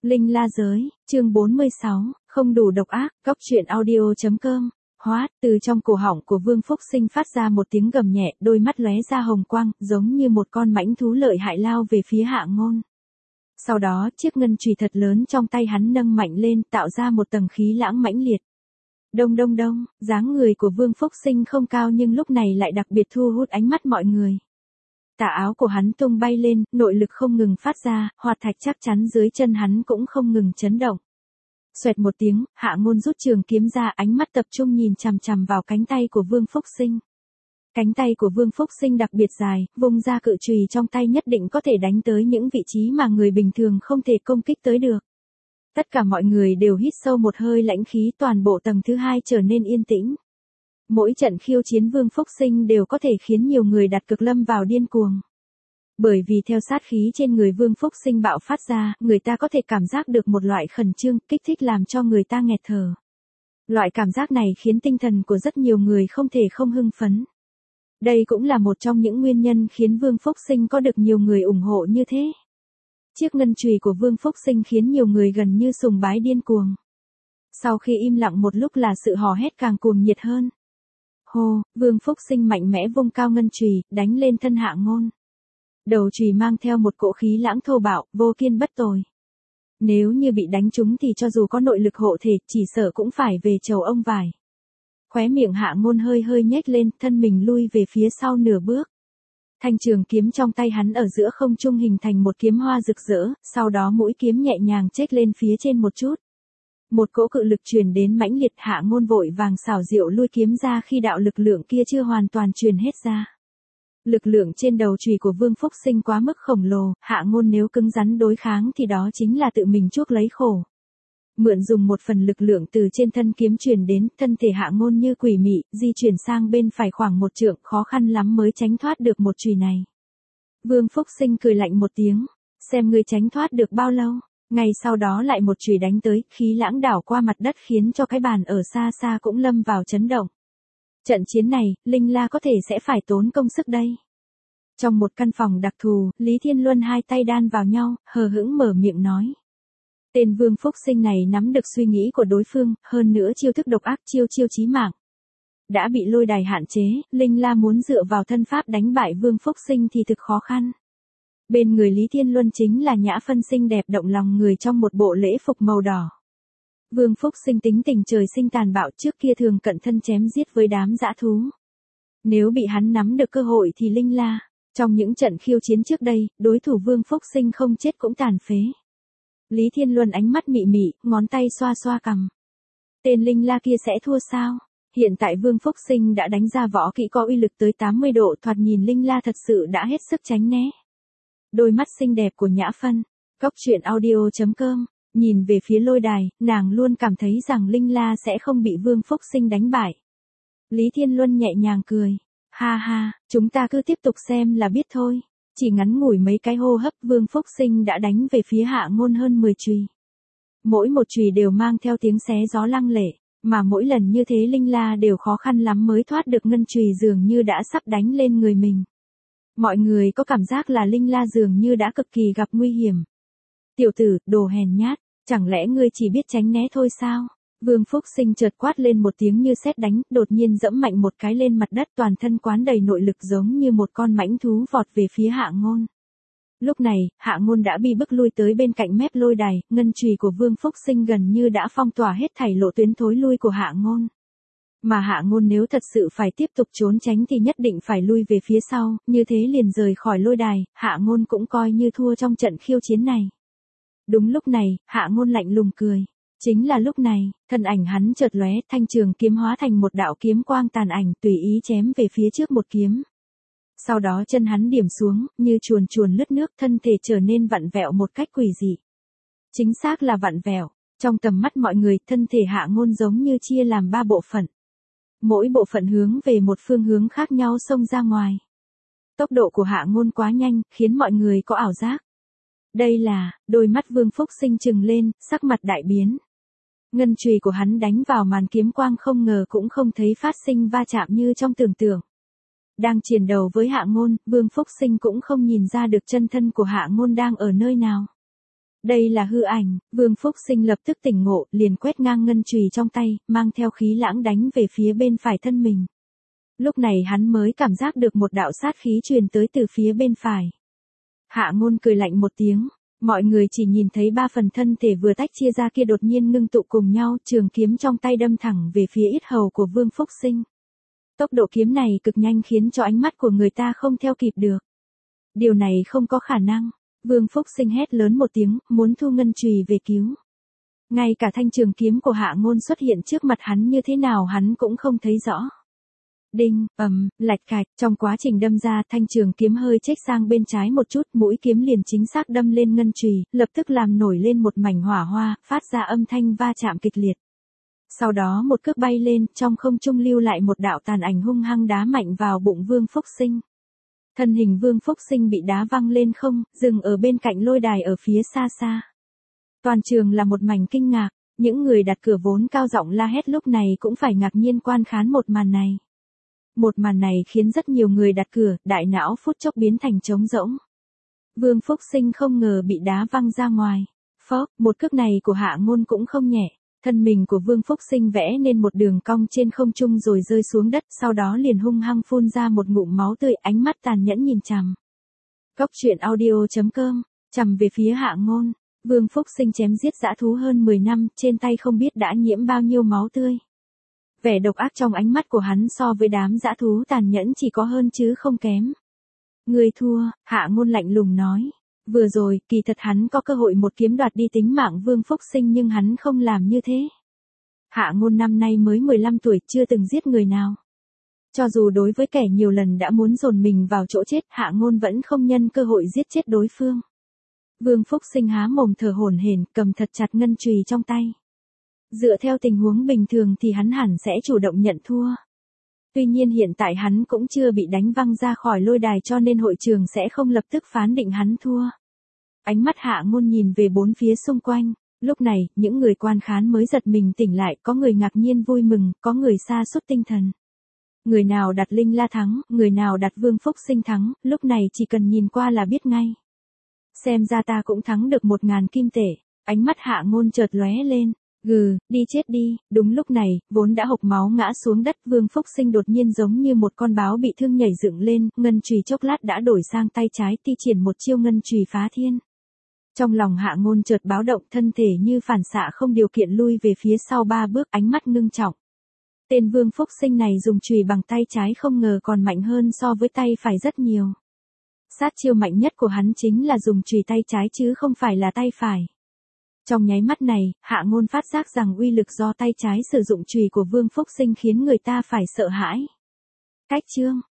Linh La Giới, chương 46, không đủ độc ác, góc truyện audio.com. Hóa, từ trong cổ họng của Vương Phúc Sinh phát ra một tiếng gầm nhẹ, đôi mắt lóe ra hồng quang, giống như một con mãnh thú lợi hại lao về phía Hạ Ngôn. Sau đó, chiếc ngân chùy thật lớn trong tay hắn nâng mạnh lên, tạo ra một tầng khí lãng mãnh liệt. Đông đông đông, dáng người của Vương Phúc Sinh không cao nhưng lúc này lại đặc biệt thu hút ánh mắt mọi người. Tà áo của hắn tung bay lên, nội lực không ngừng phát ra, hoạt thạch chắc chắn dưới chân hắn cũng không ngừng chấn động. Xoẹt một tiếng, Hạ Ngôn rút trường kiếm ra, ánh mắt tập trung nhìn chằm chằm vào cánh tay của Vương Phúc Sinh. Cánh tay của Vương Phúc Sinh đặc biệt dài, vung ra cự chùy trong tay nhất định có thể đánh tới những vị trí mà người bình thường không thể công kích tới được. Tất cả mọi người đều hít sâu một hơi lãnh khí, toàn bộ tầng thứ 2 trở nên yên tĩnh. Mỗi trận khiêu chiến Vương Phúc Sinh đều có thể khiến nhiều người đặt cược lâm vào điên cuồng. Bởi vì theo sát khí trên người Vương Phúc Sinh bạo phát ra, người ta có thể cảm giác được một loại khẩn trương, kích thích làm cho người ta nghẹt thở. Loại cảm giác này khiến tinh thần của rất nhiều người không thể không hưng phấn. Đây cũng là một trong những nguyên nhân khiến Vương Phúc Sinh có được nhiều người ủng hộ như thế. Chiếc ngân chùy của Vương Phúc Sinh khiến nhiều người gần như sùng bái điên cuồng. Sau khi im lặng một lúc là sự hò hét càng cuồng nhiệt hơn. Hô, Vương Phúc Sinh mạnh mẽ vung cao ngân chùy, đánh lên thân Hạ Ngôn. Đầu chùy mang theo một cỗ khí lãng thô bạo, vô kiên bất tồi. Nếu như bị đánh trúng thì cho dù có nội lực hộ thể, chỉ sợ cũng phải về chầu ông vải. Khóe miệng Hạ Ngôn hơi hơi nhếch lên, thân mình lui về phía sau nửa bước. Thanh trường kiếm trong tay hắn ở giữa không trung hình thành một kiếm hoa rực rỡ, sau đó mũi kiếm nhẹ nhàng chếch lên phía trên một chút. Một cỗ cự lực truyền đến mãnh liệt, Hạ Ngôn vội vàng xảo diệu lui kiếm ra khi đạo lực lượng kia chưa hoàn toàn truyền hết ra. Lực lượng trên đầu chùy của Vương Phúc Sinh quá mức khổng lồ, Hạ Ngôn nếu cứng rắn đối kháng thì đó chính là tự mình chuốc lấy khổ. Mượn dùng một phần lực lượng từ trên thân kiếm truyền đến, thân thể Hạ Ngôn như quỷ mị, di chuyển sang bên phải khoảng một trượng, khó khăn lắm mới tránh thoát được một chùy này. Vương Phúc Sinh cười lạnh một tiếng, xem ngươi tránh thoát được bao lâu. Ngay sau đó lại một chùy đánh tới, khí lãng đảo qua mặt đất khiến cho cái bàn ở xa xa cũng lâm vào chấn động. Trận chiến này, Linh La có thể sẽ phải tốn công sức đây. Trong một căn phòng đặc thù, Lý Thiên Luân hai tay đan vào nhau, hờ hững mở miệng nói. Tên Vương Phúc Sinh này nắm được suy nghĩ của đối phương, hơn nữa chiêu thức độc ác, chiêu chí mạng. Đã bị lôi đài hạn chế, Linh La muốn dựa vào thân pháp đánh bại Vương Phúc Sinh thì thực khó khăn. Bên người Lý Thiên Luân chính là Nhã Phân xinh đẹp động lòng người trong một bộ lễ phục màu đỏ. Vương Phúc Sinh tính tình trời sinh tàn bạo, trước kia thường cận thân chém giết với đám dã thú. Nếu bị hắn nắm được cơ hội thì Linh La, trong những trận khiêu chiến trước đây, đối thủ Vương Phúc Sinh không chết cũng tàn phế. Lý Thiên Luân ánh mắt mị mị, ngón tay xoa xoa cằm. Tên Linh La kia sẽ thua sao? Hiện tại Vương Phúc Sinh đã đánh ra võ kỹ có uy lực tới 80 độ, thoạt nhìn Linh La thật sự đã hết sức tránh né. Đôi mắt xinh đẹp của Nhã Phân, góc truyện audio.com, nhìn về phía lôi đài, nàng luôn cảm thấy rằng Linh La sẽ không bị Vương Phúc Sinh đánh bại. Lý Thiên Luân nhẹ nhàng cười. Ha ha, chúng ta cứ tiếp tục xem là biết thôi. Chỉ ngắn ngủi mấy cái hô hấp, Vương Phúc Sinh đã đánh về phía Hạ Ngôn hơn 10 chùy. Mỗi một chùy đều mang theo tiếng xé gió lăng lệ, mà mỗi lần như thế Linh La đều khó khăn lắm mới thoát được ngân chùy dường như đã sắp đánh lên người mình. Mọi người có cảm giác là Linh La dường như đã cực kỳ gặp nguy hiểm. Tiểu tử, đồ hèn nhát, chẳng lẽ ngươi chỉ biết tránh né thôi sao? Vương Phúc Sinh chợt quát lên một tiếng như sét đánh, đột nhiên giẫm mạnh một cái lên mặt đất, toàn thân quán đầy nội lực giống như một con mãnh thú vọt về phía Hạ Ngôn. Lúc này, Hạ Ngôn đã bị bức lui tới bên cạnh mép lôi đài, ngân chùy của Vương Phúc Sinh gần như đã phong tỏa hết thảy lộ tuyến thối lui của Hạ Ngôn. Mà Hạ Ngôn nếu thật sự phải tiếp tục trốn tránh thì nhất định phải lui về phía sau, như thế liền rời khỏi lôi đài, Hạ Ngôn cũng coi như thua trong trận khiêu chiến này. Đúng lúc này, Hạ Ngôn lạnh lùng cười. Chính là lúc này, thân ảnh hắn chợt lóe, thanh trường kiếm hóa thành một đạo kiếm quang tàn ảnh, tùy ý chém về phía trước một kiếm. Sau đó chân hắn điểm xuống, như chuồn chuồn lướt nước, thân thể trở nên vặn vẹo một cách quỷ dị. Chính xác là vặn vẹo. Trong tầm mắt mọi người, thân thể Hạ Ngôn giống như chia làm 3 bộ phận. Mỗi bộ phận hướng về một phương hướng khác nhau xông ra ngoài. Tốc độ của Hạ Ngôn quá nhanh, khiến mọi người có ảo giác. Đây là, đôi mắt Vương Phúc Sinh trừng lên, sắc mặt đại biến. Ngân chùy của hắn đánh vào màn kiếm quang không ngờ cũng không thấy phát sinh va chạm như trong tưởng tượng. Đang chiến đầu với Hạ Ngôn, Vương Phúc Sinh cũng không nhìn ra được chân thân của Hạ Ngôn đang ở nơi nào. Đây là hư ảnh, Vương Phúc Sinh lập tức tỉnh ngộ, liền quét ngang ngân chùy trong tay, mang theo khí lãng đánh về phía bên phải thân mình. Lúc này hắn mới cảm giác được một đạo sát khí truyền tới từ phía bên phải. Hạ Ngôn cười lạnh một tiếng, mọi người chỉ nhìn thấy 3 phần thân thể vừa tách chia ra kia đột nhiên ngưng tụ cùng nhau, trường kiếm trong tay đâm thẳng về phía yết hầu của Vương Phúc Sinh. Tốc độ kiếm này cực nhanh khiến cho ánh mắt của người ta không theo kịp được. Điều này không có khả năng. Vương Phúc Sinh hét lớn một tiếng, muốn thu ngân chùy về cứu. Ngay cả thanh trường kiếm của Hạ Ngôn xuất hiện trước mặt hắn như thế nào hắn cũng không thấy rõ. Đinh, lạch cạch, trong quá trình đâm ra thanh trường kiếm hơi chếch sang bên trái một chút, mũi kiếm liền chính xác đâm lên ngân chùy, lập tức làm nổi lên một mảnh hỏa hoa, phát ra âm thanh va chạm kịch liệt. Sau đó một cước bay lên, trong không trung lưu lại một đạo tàn ảnh hung hăng đá mạnh vào bụng Vương Phúc Sinh. Thân hình Vương Phúc Sinh bị đá văng lên không, dừng ở bên cạnh lôi đài ở phía xa xa. Toàn trường là một mảnh kinh ngạc, những người đặt cửa vốn cao giọng la hét lúc này cũng phải ngạc nhiên quan khán một màn này. Một màn này khiến rất nhiều người đặt cửa, đại não phút chốc biến thành trống rỗng. Vương Phúc Sinh không ngờ bị đá văng ra ngoài. Phốc, một cước này của Hạ Ngôn cũng không nhẹ. Thân mình của Vương Phúc Sinh vẽ nên một đường cong trên không trung rồi rơi xuống đất, sau đó liền hung hăng phun ra một ngụm máu tươi, ánh mắt tàn nhẫn nhìn chằm. Cốc truyện audio.com, chằm về phía Hạ Ngôn. Vương Phúc Sinh chém giết dã thú hơn 10 năm, trên tay không biết đã nhiễm bao nhiêu máu tươi. Vẻ độc ác trong ánh mắt của hắn so với đám dã thú tàn nhẫn chỉ có hơn chứ không kém. Người thua, Hạ Ngôn lạnh lùng nói. Vừa rồi, kỳ thật hắn có cơ hội một kiếm đoạt đi tính mạng Vương Phúc Sinh nhưng hắn không làm như thế. Hạ Ngôn năm nay mới 15 tuổi, chưa từng giết người nào. Cho dù đối với kẻ nhiều lần đã muốn dồn mình vào chỗ chết, Hạ Ngôn vẫn không nhân cơ hội giết chết đối phương. Vương Phúc Sinh há mồm thở hổn hển, cầm thật chặt ngân chùy trong tay. Dựa theo tình huống bình thường thì hắn hẳn sẽ chủ động nhận thua. Tuy nhiên hiện tại hắn cũng chưa bị đánh văng ra khỏi lôi đài cho nên hội trường sẽ không lập tức phán định hắn thua. Ánh mắt Hạ Ngôn nhìn về bốn phía xung quanh, lúc này, những người quan khán mới giật mình tỉnh lại, có người ngạc nhiên vui mừng, có người sa sút tinh thần. Người nào đặt Linh La thắng, người nào đặt Vương Phúc Sinh thắng, lúc này chỉ cần nhìn qua là biết ngay. Xem ra ta cũng thắng được 1.000 kim tệ, ánh mắt Hạ Ngôn chợt lóe lên. Đi chết đi, đúng lúc này, vốn đã hộc máu ngã xuống đất Vương Phúc Sinh đột nhiên giống như một con báo bị thương nhảy dựng lên, ngân chùy chốc lát đã đổi sang tay trái thi triển một chiêu ngân chùy phá thiên. Trong lòng Hạ Ngôn chợt báo động thân thể như phản xạ không điều kiện lui về phía sau 3 bước ánh mắt ngưng trọng. Tên Vương Phúc Sinh này dùng chùy bằng tay trái không ngờ còn mạnh hơn so với tay phải rất nhiều. Sát chiêu mạnh nhất của hắn chính là dùng chùy tay trái chứ không phải là tay phải. Trong nháy mắt này, Hạ Ngôn phát giác rằng uy lực do tay trái sử dụng chùy của Vương Phúc Sinh khiến người ta phải sợ hãi. Cách chương